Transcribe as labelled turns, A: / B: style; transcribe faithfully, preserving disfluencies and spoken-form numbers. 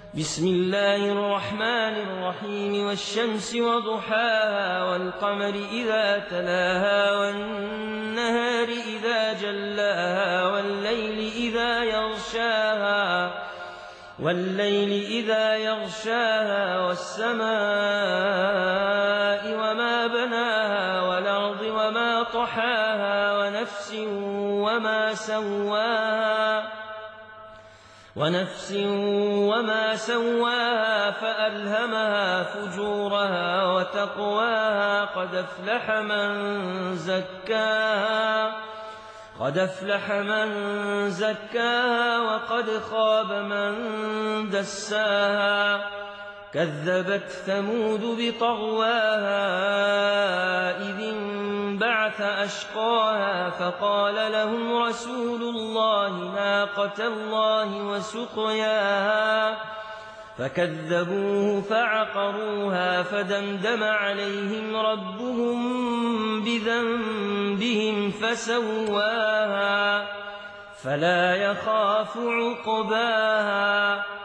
A: بسم الله الرحمن الرحيم والشمس وضحاها والقمر إذا تلاها والنهار إذا جلاها والليل إذا يغشاها والليل إذا يغشاها والسماء وما بناها والأرض وما طحاها ونفس وما سواها ونفس وما سواها فألهمها فجورها وتقواها قد أفلح من زكاها قد أفلح من زكاها وقد خاب من دساها كذبت ثمود بطغواها إذ انبعث أشقاها فقال لهم رسول الله ناقة الله وسقياها فكذبوه فعقروها فدمدم عليهم ربهم بذنبهم فسواها فلا يخاف عقباها